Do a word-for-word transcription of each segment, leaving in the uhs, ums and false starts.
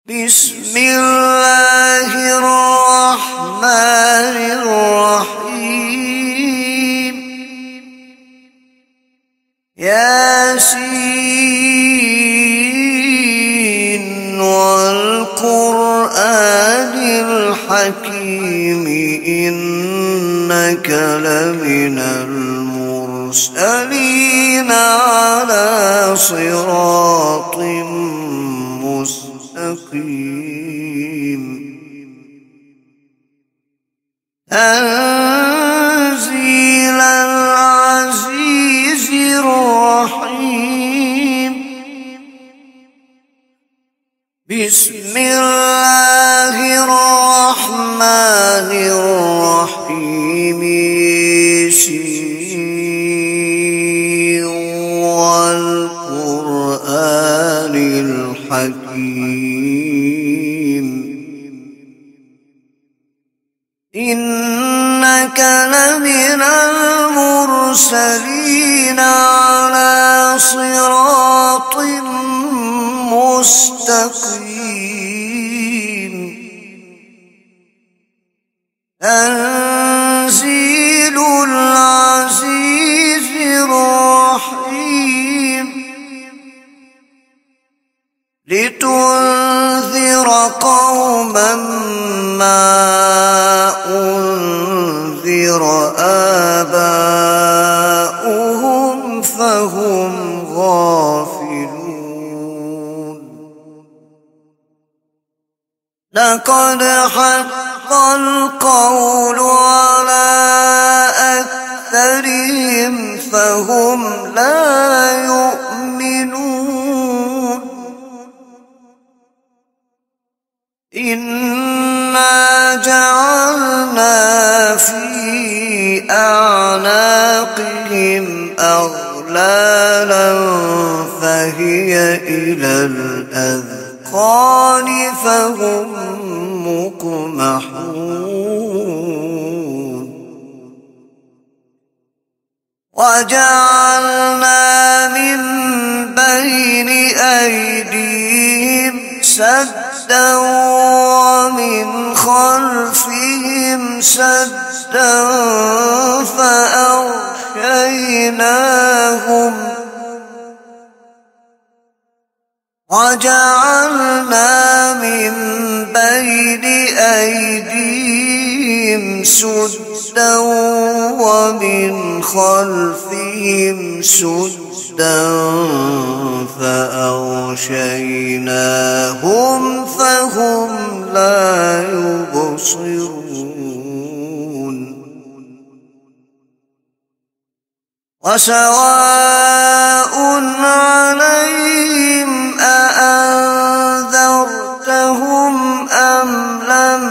بسم الله الرحمن الرحيم. ياسين والقرآن الحكيم إنك لمن المرسلين على صراط مستقيم. تنزيل العزيز الرحيم. بسم الله الرحمن الرحيم. ياسين والقرآن الحكيم إنك لمن المرسلين على صراط مستقيم. تنزيل العزيز الرحيم. لتنذر قوما ما أنذر آباؤهم فهم غافلون. لقد حق القول على أكثرهم فهم لا يؤمنون. إنا جعلنا في أعناقهم أغلالا فهي إلى الأذقان فهم مقمحون. وجعلنا من بين أيديهم سدا ومن خلفهم سدا فأغشيناهم وجعلنا من بين أيديهم سدا ومن خلفهم سدا فأغشيناهم فهم لا يبصرون. وسواء عليهم أأنذرتهم أم لم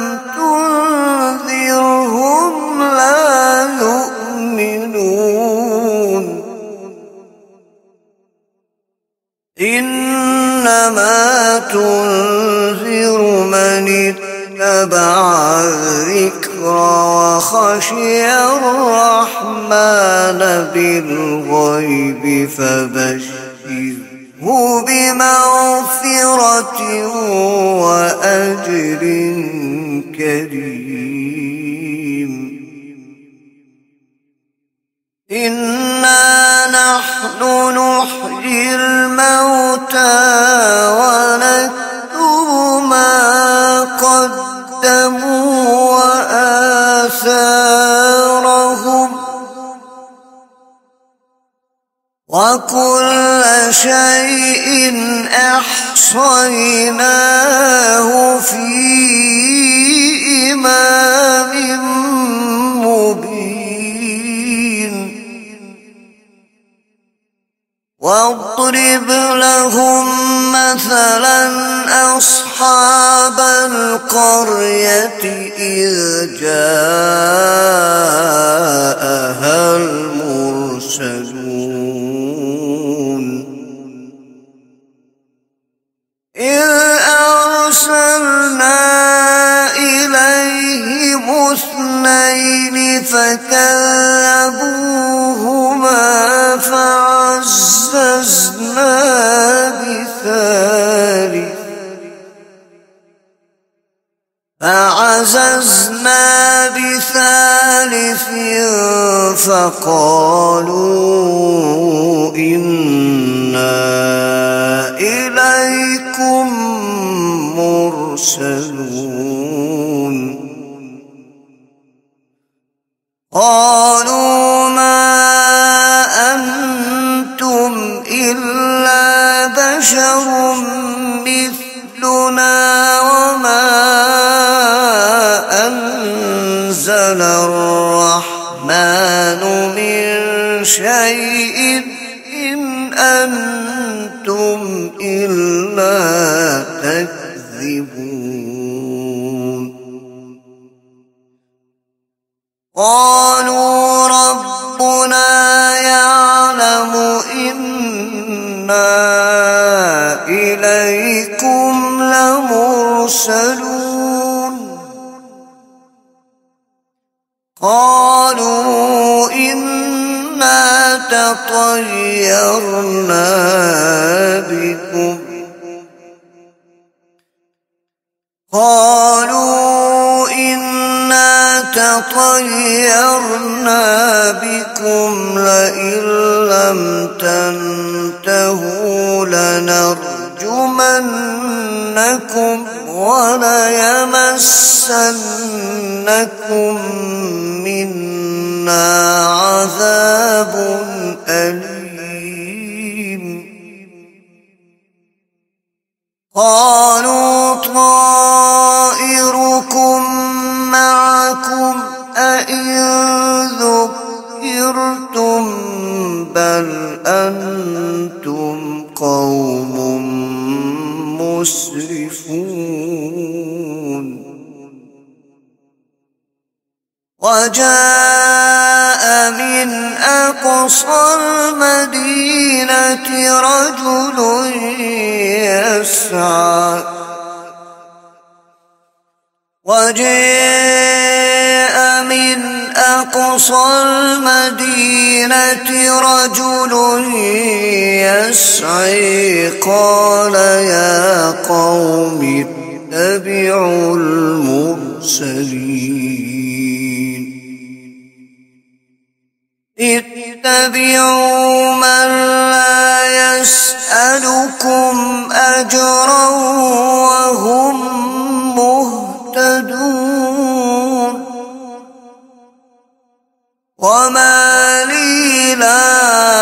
تنذرهم لا يؤمنون. إنما تنذر من اتبع الذكر وخشي الرحمن بالغيب فبشره بمغفرة وأجر كريم. إنا نحن نحيي الموتى ونكتب ما قدموا وآثارهم وكل شيء أحصيناه في إمام مبين. واضرب لهم مثلا أصحاب القرية إذ جاءها المرسلون إذ أرسلنا إليهم اثنين فكذبوهما فعززنا بثالث فعززنا بثالث فقالوا إنا إليكم مرسلون قالوا ما أنتم إلا بشر مثلنا وما أنزل الرحمن من شيء إن أنتم إلا تكذبون قالوا ربنا يعلم إنا إليكم لمرسلون قالوا إنا تطيرنا بكم قالوا إنا تطيرنا بكم لئن لم تنتهوا لنرجمنكم وليمسنكم منا عذاب أليم قالوا طائركم معكم أئن ذكرتم بل أنتم قوم مسرفون وجاء من أقصى المدينة رجل يسعى وجاء من أقصى المدينة رجل يسعى قال يا قوم اتبعوا المرسلين اتبعوا من لا يسألكم أجرا وهم مهتدون وما لي لا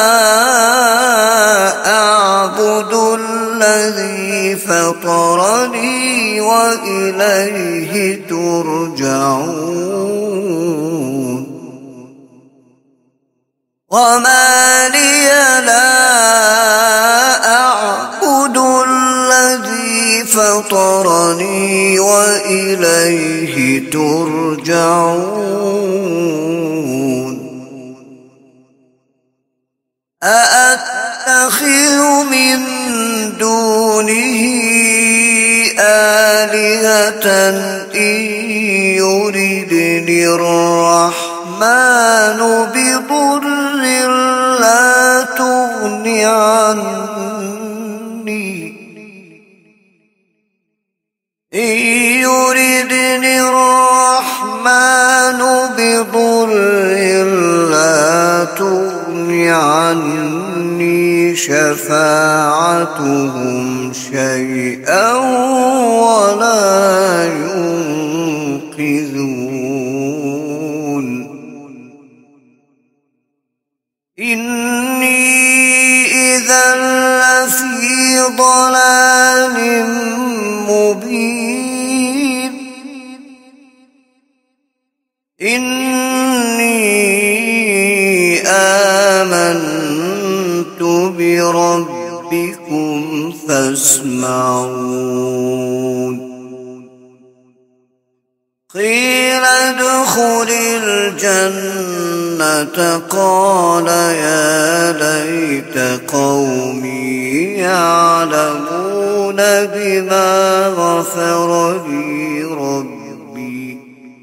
أعبد الذي فطرني وإليه ترجعون وما لي لا أعبد الذي فطرني وإليه ترجعون أأتخذ من دونه آلهة إن يردني الرحمن بضر لا تغن عني إن يردني الرحمن بضر لا تغن عني شفاعتهم شيئا ولا ينقذون إني إذا لفي ضلال مبين إني آمنت بربكم فاسمعون قيل ادخل الجنة قال يا ليت قومي يعلمون بما غفر لي ربي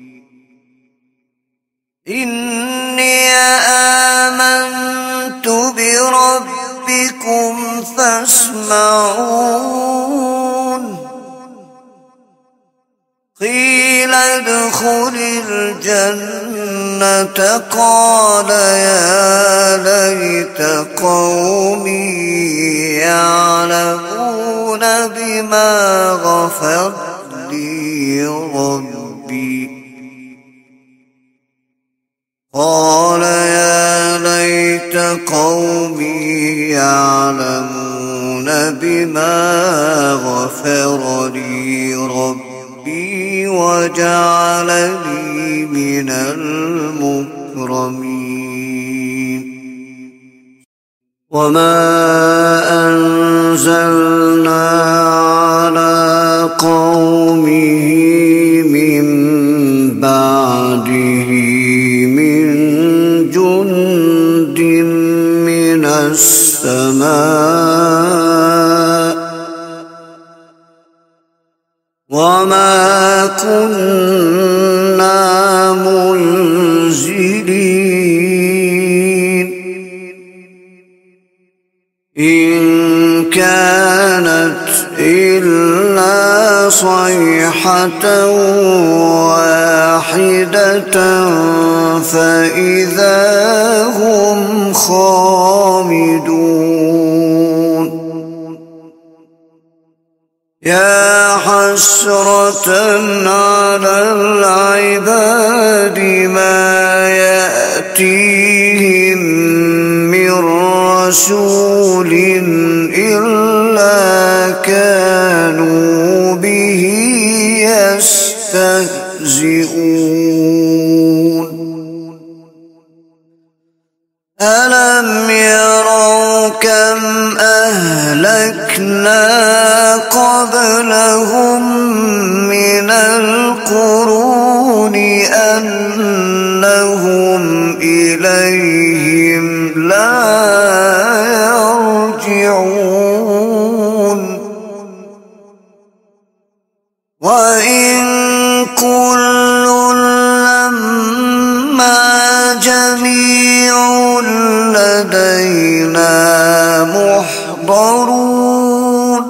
إني آمنت بربكم فاسمعون قيل ادخل الجنة قال يا ليت قومي يعلمون بما غفر لي ربي قال يا ليت قومي يعلمون بما غفر لي ربي وجعلني من المكرمين وما أنزلنا على قومه من بعده من جند من السماء وما كنا منزلين إن كانت إلا صيحة واحدة فإذا هم خامدون يا حسرة على العباد ما يأتيهم من رسول إلا كانوا به يستهزئون ألم يروا كم أهلكنا قبلهم من القرون أنهم إليهم لا يرجعون وإن كل لما جميع لدينا محضرون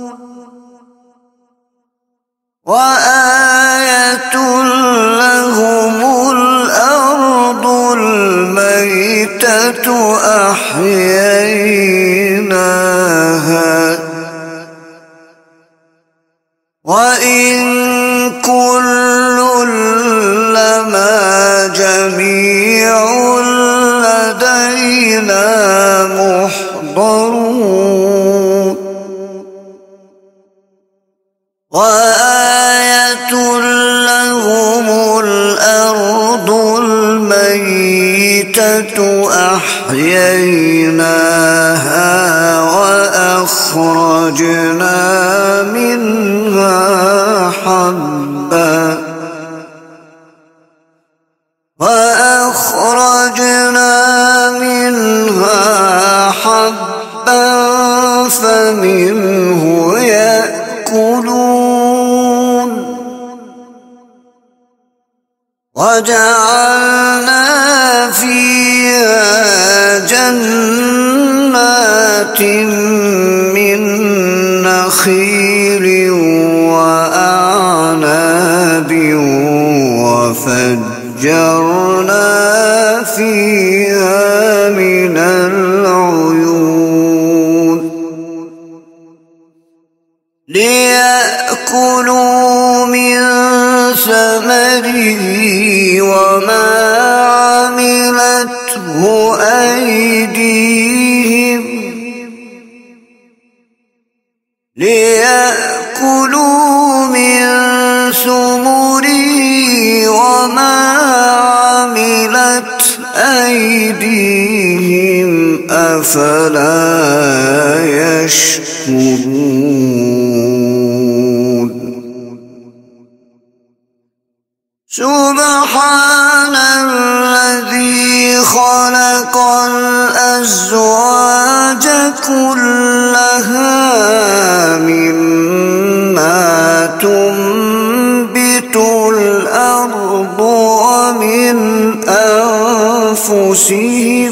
وآية لهم الأرض الميتة أحييناها وإن كل لما جميع لدينا محضرون وآية لهم الأرض الميتة أحييناها وأخرجنا منها حبا وأخرجنا منها حبا فمنه يأكلون وجعلنا فيها جنات من نخيل وأعناب وفجرنا فيها من العيون ليأكلوا من ثمره وما عملته أيديهم ليأكلوا من ثمره وما عملت أيديهم أفلا يشكرون سبحان الذي خلق الأزواج كلها مما تنبت الأرض ومن أنفسهم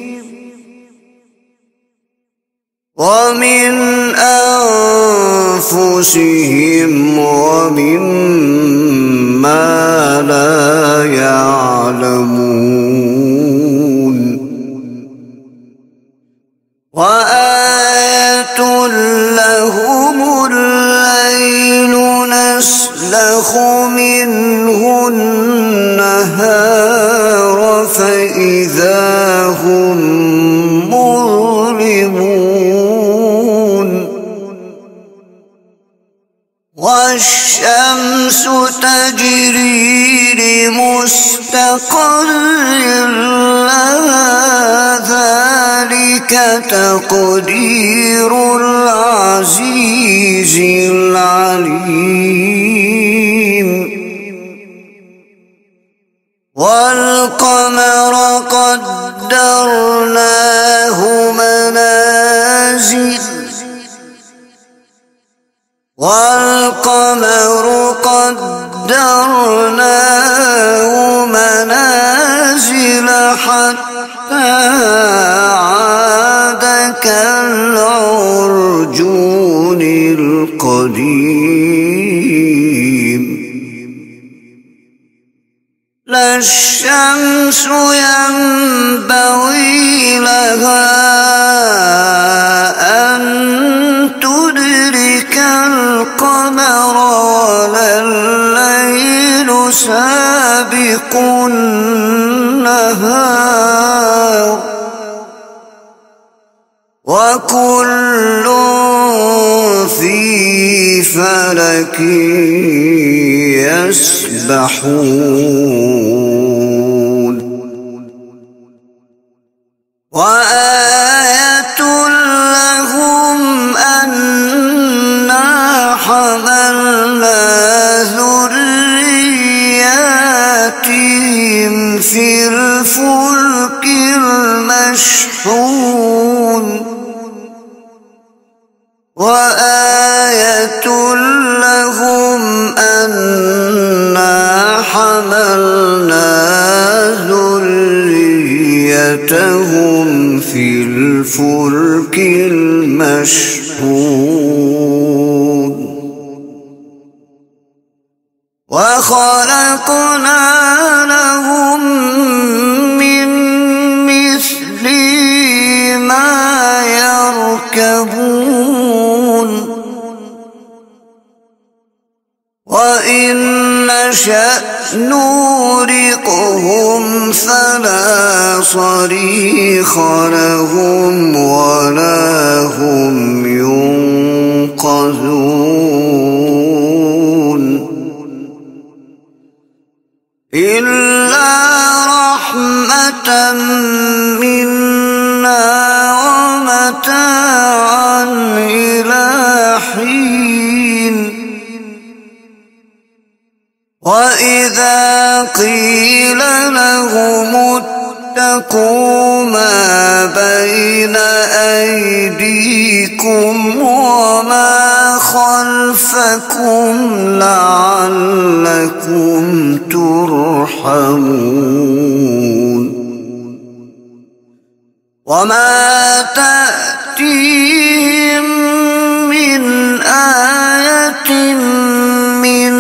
ومن أنفسهم ومما يسلخ منه النهار فإذا هم مظلمون والشمس تجري لمستقر لها ذلك تقدير العزيز العليم والقمر قدرناه منازل والقمر قدرناه منازل حتى عاد كالعرجون القديم لا الشمس ينبغي لها أن تدرك القمر ولا الليل سابق النهار وكل في فلك يسبحون وآية لهم أنا حملنا ذرياتهم في الفلك المشحون وآية لهم أنا حملنا ذريتهم في الفلك المشحون وخلقنا لهم من مثله ما يركبون وإن نشأ نورقهم فلا صريخ لهم ولا هم ينقذون إلا رحمة منا ومتاعا إلى حين وإذا قيل لهم اتقوا ما بين أيديكم وما خلفكم لعلكم ترحمون وما تأتيهم من آية من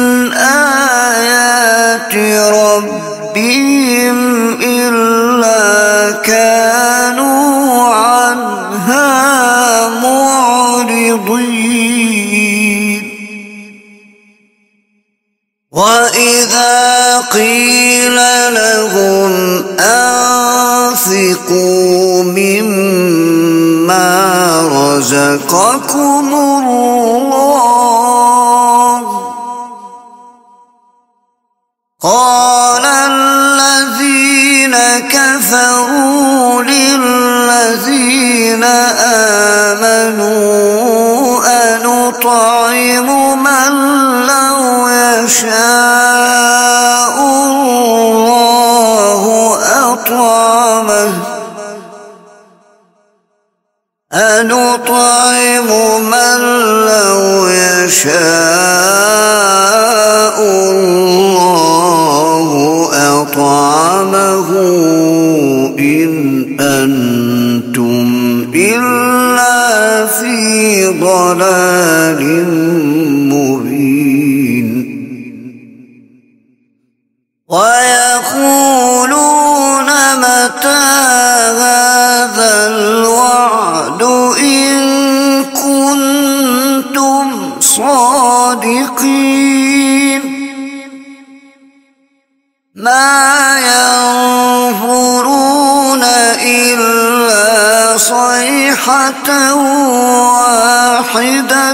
آيات ربهم إلا كانوا عنها معرضين وإذا قيل لهم أنفقوا مما رزقكم الله قال الذين كفروا للذين آمنوا أنطعم من لو يشاء الله أطعمه أنطعم من لو يشاء الله أطعمه إن أنتم إلا في ضلال مبين ويقولون متى هذا الوعد إن كنتم صادقين ما ينظرون إلا صيحة واحدة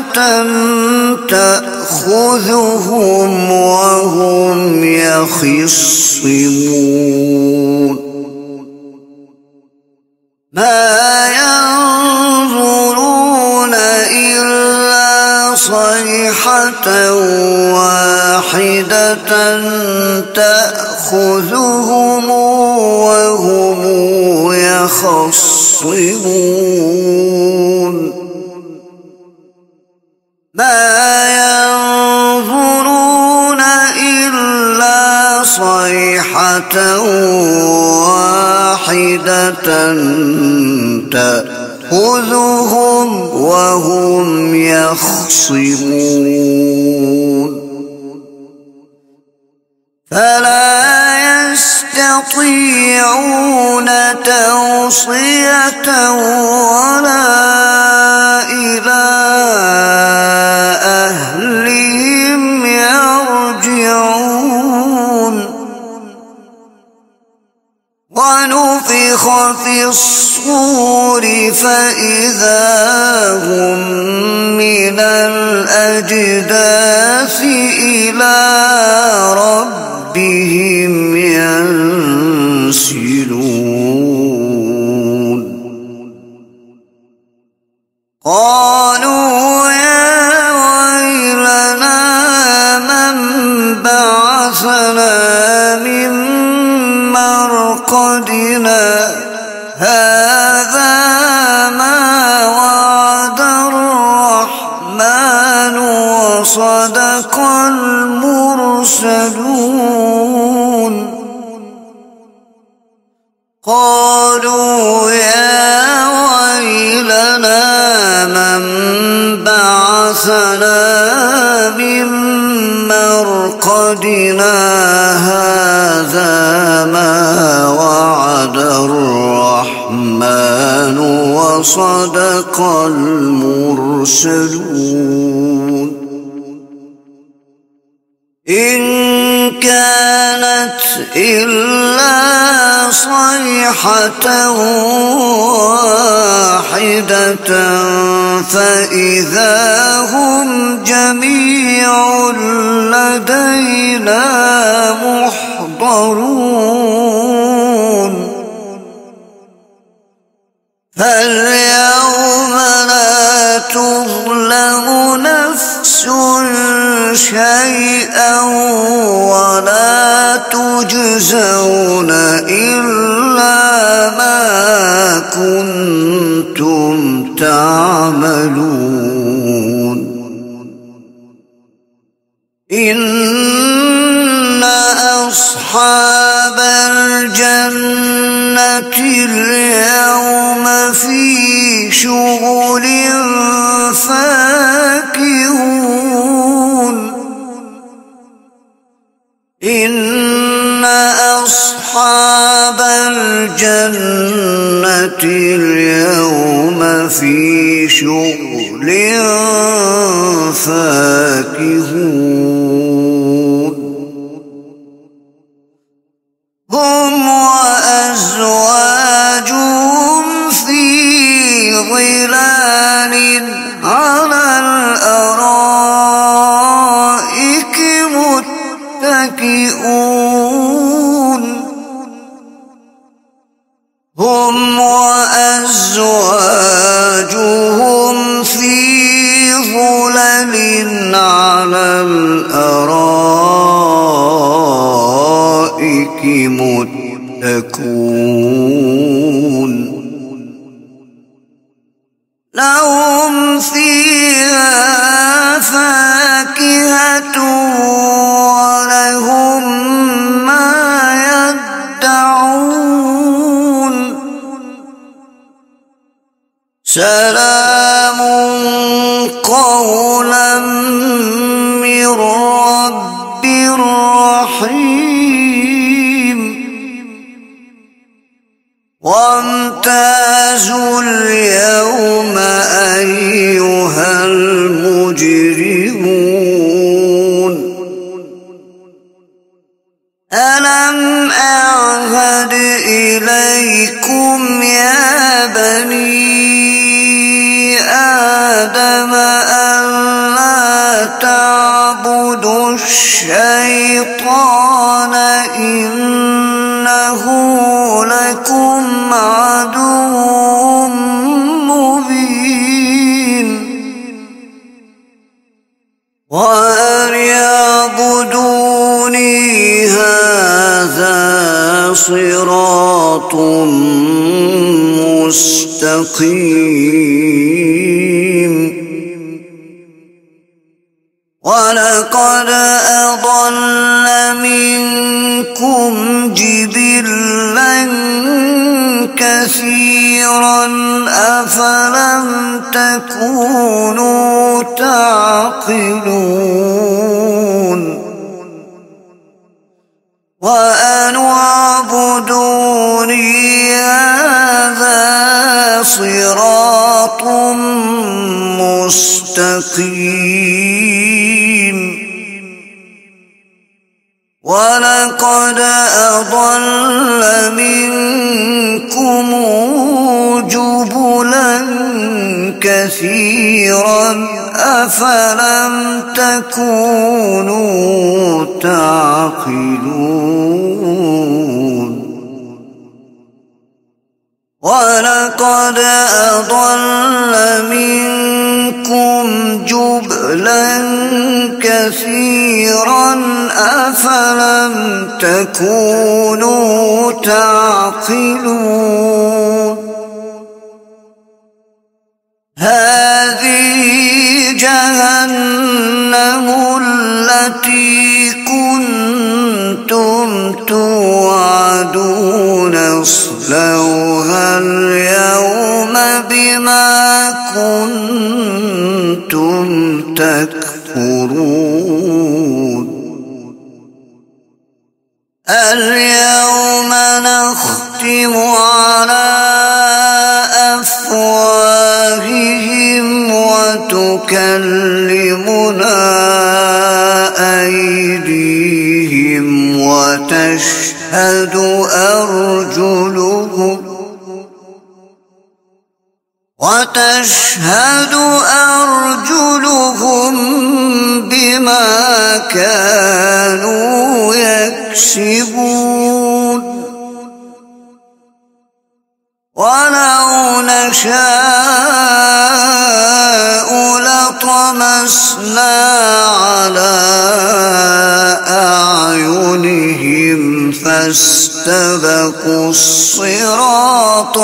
تأخذهم وهم يخصمون ما ينظرون إلا صيحة واحدة تأخذهم وهم يخصمون ما ينظرون إلا صيحة واحدة تأخذهم وهم يخصمون فلا يستطيعون توصية ولا إلى أهلهم يرجعون ونفخ في الصور فإذا هم من الأجداث إلى ربهم ينسلون قالوا يا ويلنا من بعثنا من مرقدنا هذا ما وعد الرحمن وصدق المرسلون قالوا يا ويلنا من بعثنا من مرقدنا هذا ما وعد الرحمن وصدق المرسلون إن كانت إلا صيحة واحدة فإذا هم جميع لدينا محضرون فاليوم لا تظلم نفس شيئا ولا تجزون إلا ما كنتم تعملون إن أصحاب الجنة اليوم في شغل فاكهون إن أصحاب الجنة اليوم في شغل فاكهون هم وأزواجهم في ظلال على الأرائك متكئون هم وأزواجهم في ظلل على الأرائك متكئون لهم فيها فاكهة ولهم ما يدعون سلام قولا من رب رحيم وامتازوا اليوم أيها المجرمون ألم الشيطان إنه لكم عدو مبين وأن يعبدوني هذا صراط مستقيم ولقد أضل منكم جبلا كثيرا أفلم تكونوا تعقلون وأن اعبدوني هذا صراط مستقيم ولقد أضل منكم جبلا كثيرا أفلم تكونوا تعقلون ولقد أضل منكم جبلا كثيرا أفلم تكونوا تعقلون هذه جهنم التي كنتم توعدون اصلوها اليوم بما كنتم تكفرون اليوم نختم على أفواههم وتكلمنا أيديهم وتشهد أرجلهم وتشهد أرجلهم بما كانوا يكسبون ولو نشاء لطمسنا على أعينهم فاستبقوا الصراط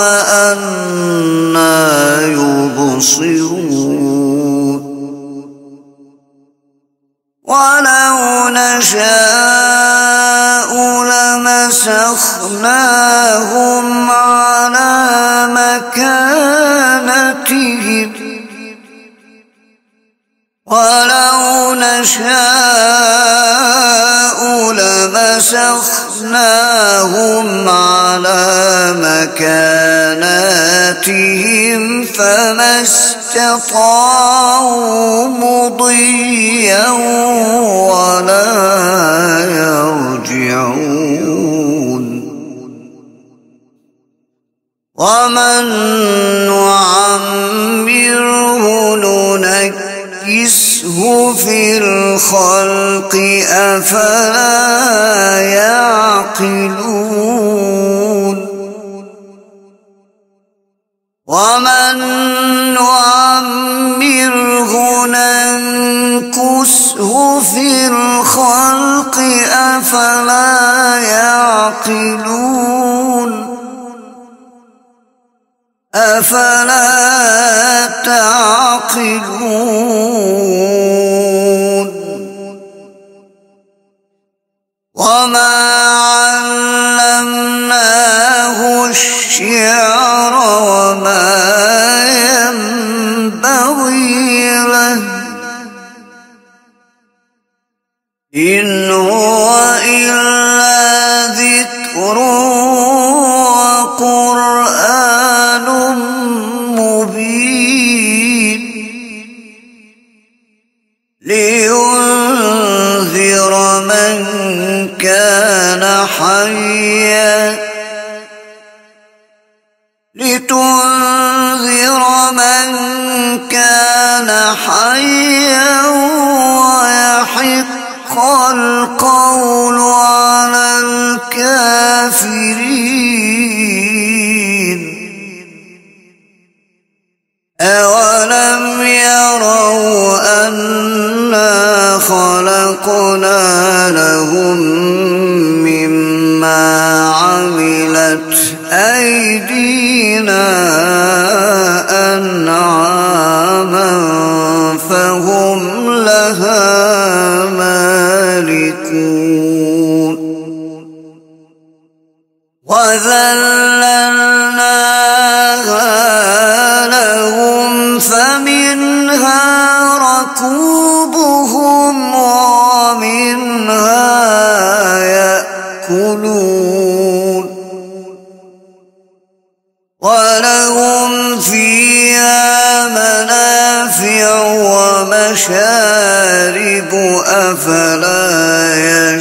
فأنى يبصرون ولو نشاء لمسخناهم على مكانتهم ولو نشاء لمسخناهم على مكاناتهم فما استطاعوا مضيا ولا يرجعون ومن نعمره ننكسه في الخلق أفلا يعقلون ومن نعمره ننكسه في الخلق أفلا يعقلون أفلا تعقلون وما علمناه الشعر وما ينبغي له إن هو إلا ذكر وقرآن مبين لينذر من كان حيا لتنذر من كان حيا ويحق القول على الكافرين أولم يروا أنا خلقنا لهم مما عملت أيدينا أنعاما فهم لها مالكون وذللناها لهم فمنها ركوبهم ومنها يأكلون ولهم فيها منافع ومشارب أفلا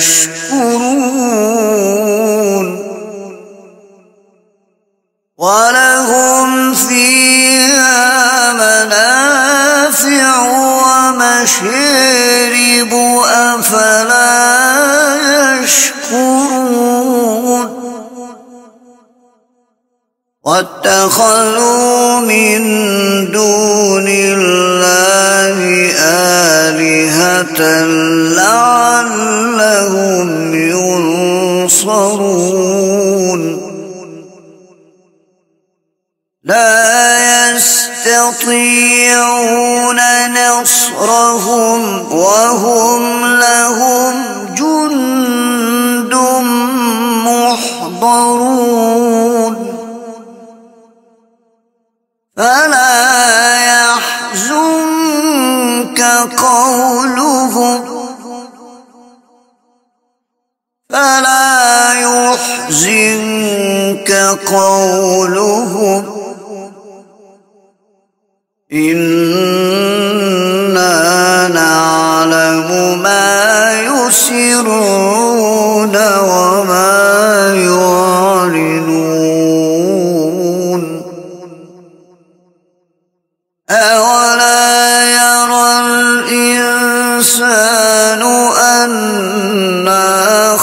يشكرون ولهم فيها منافع ومشارب أفلا يشكرون واتخذوا من دون الله آلهة لعلهم ينصرون لا يستطيعون نصرهم وهم لهم جند محضرون فلا يحزنك قولهم فلا يحزنك قولهم إنا نعلم ما يسرون وما يعلنون أولا يرى الإنسان أنا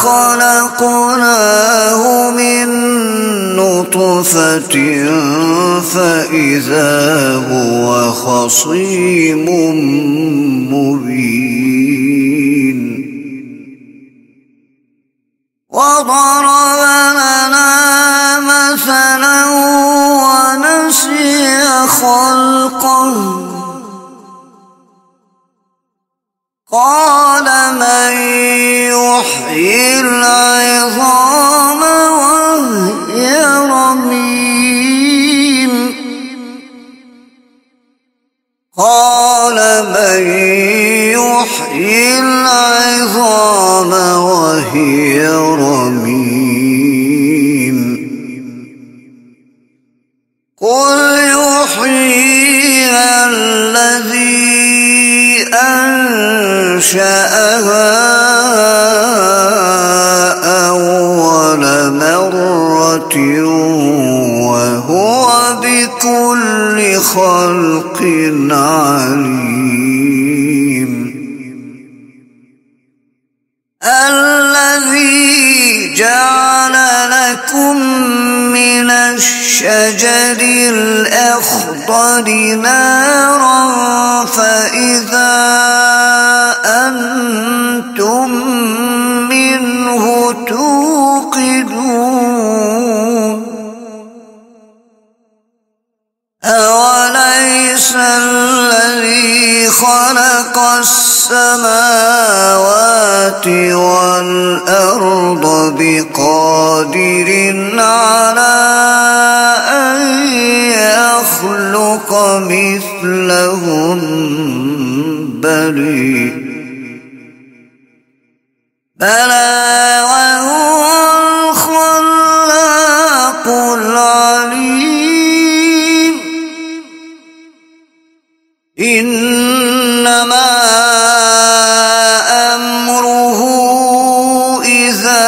خلقناه من نطفة فإذا هو خصيم مبين وضرب لنا مثلا ونسي خلقه قال من يحيي العظام وهي رميم قال من يحيي العظام وهي رميم قل يحييها الذي أنشأها أول مرة وهو بكل خلق عليم الذي جعل لكم من الشجر الأخضر نارا فإذا أنتم منه توقدون أوليس الذي خلق السماوات والأرض بقادر على أن يخلق مثلهم بلى بلى وهو الخلاق العليم إنما أمره إذا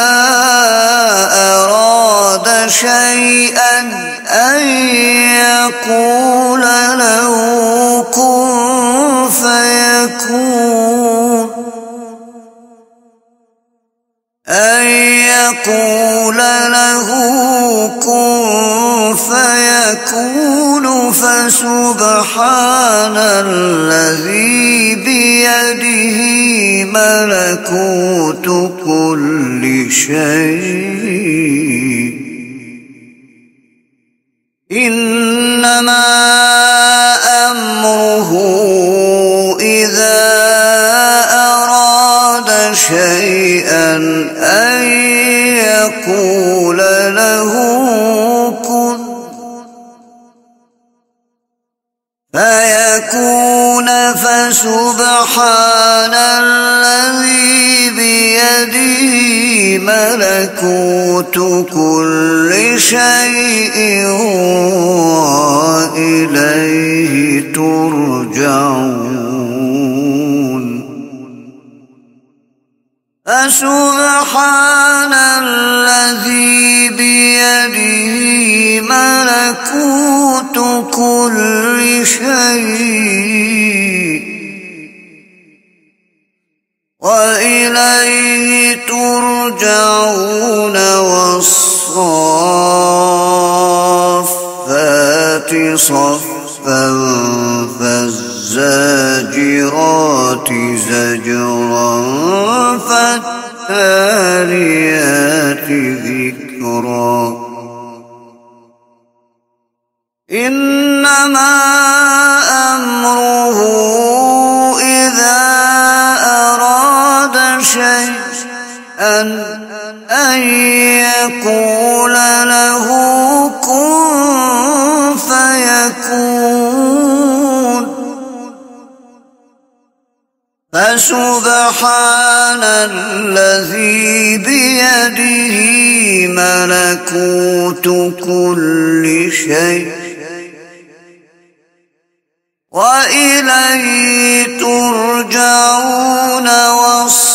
أراد شيئا أن يقول له كن فيكون أن يقول له كن فيكون فسبحان الذي بيده ملكوت كل شيء إنما أمره إذا أراد شيئا أن يقول له كن فيكون فسبحان الذي بيده ملكوت كل شيء وإليه ترجعون فسبحان الذي بيده ملكوت كل شيء وإليه ترجعون والصافات صفا فالزاجرات زجرا فالتاليات ذكرا إنما أمره إذا أراد شيئا أن يقول له كن فيكون فسبحان الذي بيده ملكوت كل شيء وإليه ترجعون والصلاة